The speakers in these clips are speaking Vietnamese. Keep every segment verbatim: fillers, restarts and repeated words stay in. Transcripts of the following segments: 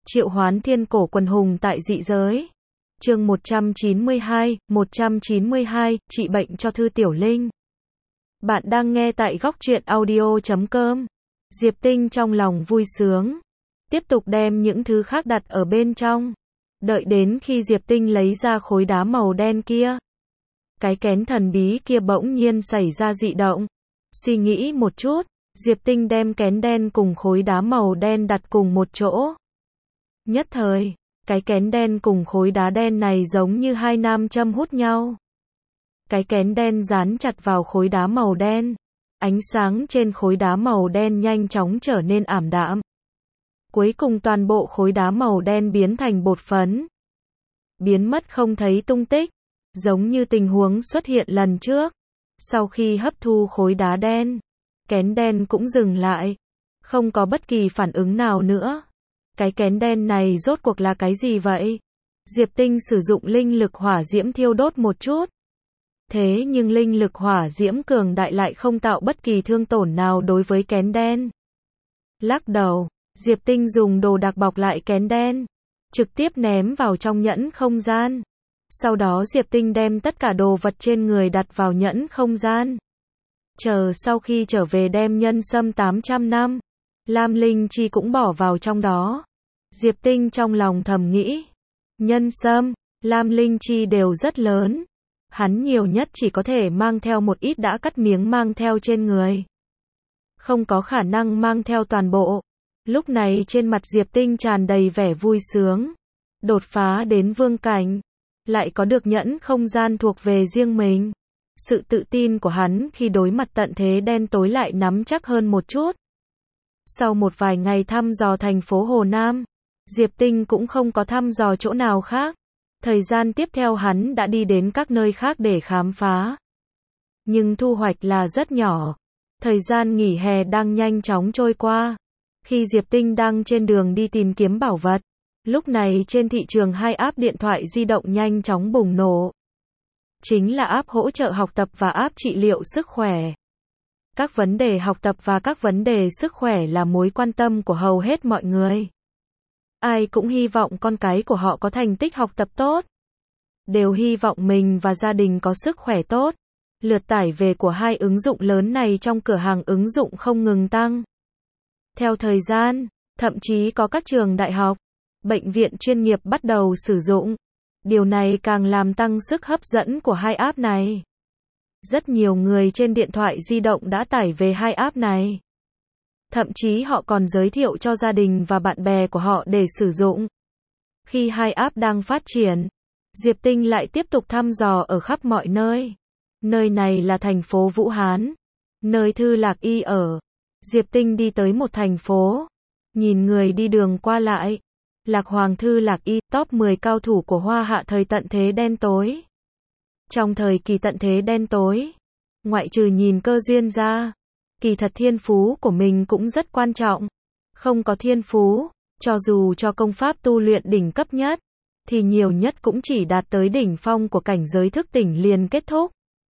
Triệu hoán thiên cổ quần hùng tại dị giới. Chương một trăm chín mươi hai, một trăm chín mươi hai, trị bệnh cho Thư Tiểu Linh. Bạn đang nghe tại góc truyện audio chấm com. Diệp Tinh trong lòng vui sướng, tiếp tục đem những thứ khác đặt ở bên trong. Đợi đến khi Diệp Tinh lấy ra khối đá màu đen kia, cái kén thần bí kia bỗng nhiên xảy ra dị động. Suy nghĩ một chút, Diệp Tinh đem kén đen cùng khối đá màu đen đặt cùng một chỗ. Nhất thời, cái kén đen cùng khối đá đen này giống như hai nam châm hút nhau. Cái kén đen dán chặt vào khối đá màu đen. Ánh sáng trên khối đá màu đen nhanh chóng trở nên ảm đạm. Cuối cùng toàn bộ khối đá màu đen biến thành bột phấn. Biến mất không thấy tung tích, giống như tình huống xuất hiện lần trước. Sau khi hấp thu khối đá đen, kén đen cũng dừng lại, không có bất kỳ phản ứng nào nữa. Cái kén đen này rốt cuộc là cái gì vậy? Diệp Tinh sử dụng linh lực hỏa diễm thiêu đốt một chút. Thế nhưng linh lực hỏa diễm cường đại lại không tạo bất kỳ thương tổn nào đối với kén đen. Lắc đầu, Diệp Tinh dùng đồ đặc bọc lại kén đen, trực tiếp ném vào trong nhẫn không gian. Sau đó Diệp Tinh đem tất cả đồ vật trên người đặt vào nhẫn không gian. Chờ sau khi trở về đem nhân sâm tám trăm năm, Lam Linh Chi cũng bỏ vào trong đó. Diệp Tinh trong lòng thầm nghĩ, nhân sâm, Lam Linh Chi đều rất lớn. Hắn nhiều nhất chỉ có thể mang theo một ít đã cắt miếng mang theo trên người. Không có khả năng mang theo toàn bộ. Lúc này trên mặt Diệp Tinh tràn đầy vẻ vui sướng. Đột phá đến vương cảnh. Lại có được nhẫn không gian thuộc về riêng mình. Sự tự tin của hắn khi đối mặt tận thế đen tối lại nắm chắc hơn một chút. Sau một vài ngày thăm dò thành phố Hồ Nam, Diệp Tinh cũng không có thăm dò chỗ nào khác. Thời gian tiếp theo hắn đã đi đến các nơi khác để khám phá. Nhưng thu hoạch là rất nhỏ. Thời gian nghỉ hè đang nhanh chóng trôi qua. Khi Diệp Tinh đang trên đường đi tìm kiếm bảo vật, lúc này trên thị trường hai app điện thoại di động nhanh chóng bùng nổ. Chính là app hỗ trợ học tập và app trị liệu sức khỏe. Các vấn đề học tập và các vấn đề sức khỏe là mối quan tâm của hầu hết mọi người. Ai cũng hy vọng con cái của họ có thành tích học tập tốt. Đều hy vọng mình và gia đình có sức khỏe tốt. Lượt tải về của hai ứng dụng lớn này trong cửa hàng ứng dụng không ngừng tăng. Theo thời gian, thậm chí có các trường đại học, bệnh viện chuyên nghiệp bắt đầu sử dụng. Điều này càng làm tăng sức hấp dẫn của hai app này. Rất nhiều người trên điện thoại di động đã tải về hai app này. Thậm chí họ còn giới thiệu cho gia đình và bạn bè của họ để sử dụng. Khi hai app đang phát triển, Diệp Tinh lại tiếp tục thăm dò ở khắp mọi nơi. Nơi này là thành phố Vũ Hán, nơi Thư Lạc Y ở. Diệp Tinh đi tới một thành phố, nhìn người đi đường qua lại. Lạc Hoàng Thư Lạc Y, top mười cao thủ của Hoa Hạ thời tận thế đen tối. Trong thời kỳ tận thế đen tối, ngoại trừ nhìn cơ duyên ra, kỳ thật thiên phú của mình cũng rất quan trọng. Không có thiên phú, cho dù cho công pháp tu luyện đỉnh cấp nhất, thì nhiều nhất cũng chỉ đạt tới đỉnh phong của cảnh giới thức tỉnh liền kết thúc.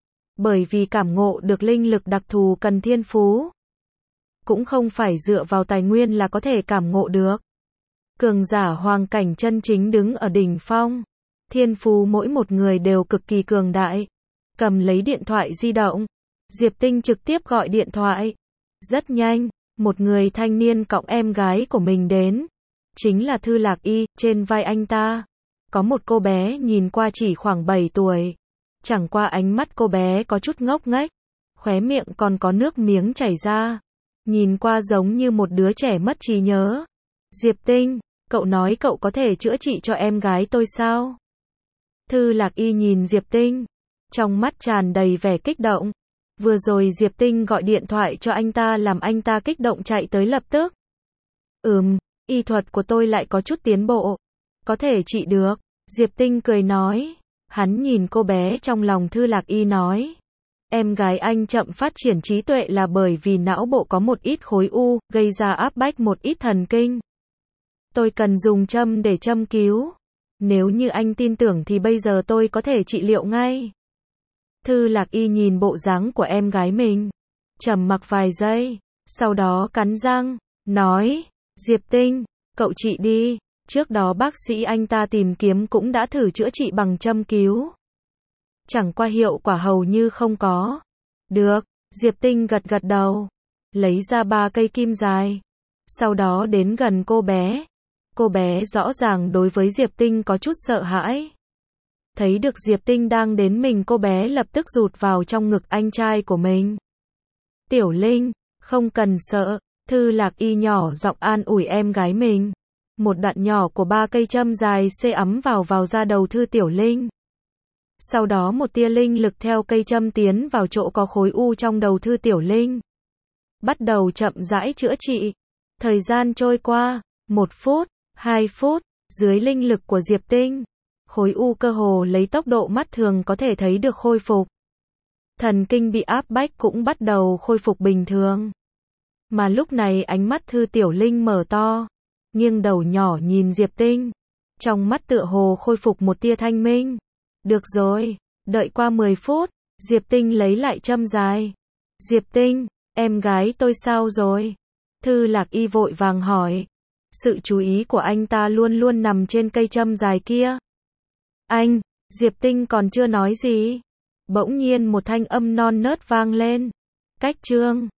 Bởi vì cảm ngộ được linh lực đặc thù cần thiên phú. Cũng không phải dựa vào tài nguyên là có thể cảm ngộ được. Cường giả hoàng cảnh chân chính đứng ở đỉnh phong. Thiên phú mỗi một người đều cực kỳ cường đại. Cầm lấy điện thoại di động, Diệp Tinh trực tiếp gọi điện thoại. Rất nhanh, một người thanh niên cõng em gái của mình đến. Chính là Thư Lạc Y, trên vai anh ta có một cô bé nhìn qua chỉ khoảng bảy tuổi. Chẳng qua ánh mắt cô bé có chút ngốc nghếch, khóe miệng còn có nước miếng chảy ra. Nhìn qua giống như một đứa trẻ mất trí nhớ. Diệp Tinh, cậu nói cậu có thể chữa trị cho em gái tôi sao? Thư Lạc Y nhìn Diệp Tinh, trong mắt tràn đầy vẻ kích động. Vừa rồi Diệp Tinh gọi điện thoại cho anh ta làm anh ta kích động chạy tới lập tức. Ừm, y thuật của tôi lại có chút tiến bộ. Có thể trị được. Diệp Tinh cười nói. Hắn nhìn cô bé trong lòng Thư Lạc Y nói. Em gái anh chậm phát triển trí tuệ là bởi vì não bộ có một ít khối u, gây ra áp bách một ít thần kinh. Tôi cần dùng châm để châm cứu. Nếu như anh tin tưởng thì bây giờ tôi có thể trị liệu ngay. Thư Lạc Y nhìn bộ dáng của em gái mình, trầm mặc vài giây, sau đó cắn răng, nói, Diệp Tinh, cậu trị đi, Trước đó bác sĩ anh ta tìm kiếm cũng đã thử chữa trị bằng châm cứu. Chẳng qua hiệu quả hầu như không có. Được, Diệp Tinh gật gật đầu. Lấy ra ba cây kim dài. Sau đó đến gần cô bé. Cô bé rõ ràng đối với Diệp Tinh có chút sợ hãi. Thấy được Diệp Tinh đang đến mình, cô bé lập tức rụt vào trong ngực anh trai của mình. Tiểu Linh, không cần sợ, Thư Lạc Y nhỏ giọng an ủi em gái mình. Một đoạn nhỏ của ba cây châm dài xê ấm vào vào da đầu Thư Tiểu Linh. Sau đó một tia linh lực theo cây châm tiến vào chỗ có khối u trong đầu Thư Tiểu Linh. Bắt đầu chậm rãi chữa trị. Thời gian trôi qua, một phút, hai phút, dưới linh lực của Diệp Tinh, khối u cơ hồ lấy tốc độ mắt thường có thể thấy được khôi phục. Thần kinh bị áp bách cũng bắt đầu khôi phục bình thường. Mà lúc này ánh mắt Thư Tiểu Linh mở to, nghiêng đầu nhỏ nhìn Diệp Tinh. Trong mắt tựa hồ khôi phục một tia thanh minh. Được rồi, đợi qua mười phút, Diệp Tinh lấy lại châm dài. Diệp Tinh, em gái tôi sao rồi? Thư Lạc Y vội vàng hỏi. Sự chú ý của anh ta luôn luôn nằm trên cây châm dài kia. Anh, Diệp Tinh còn chưa nói gì. Bỗng nhiên một thanh âm non nớt vang lên. Cách chương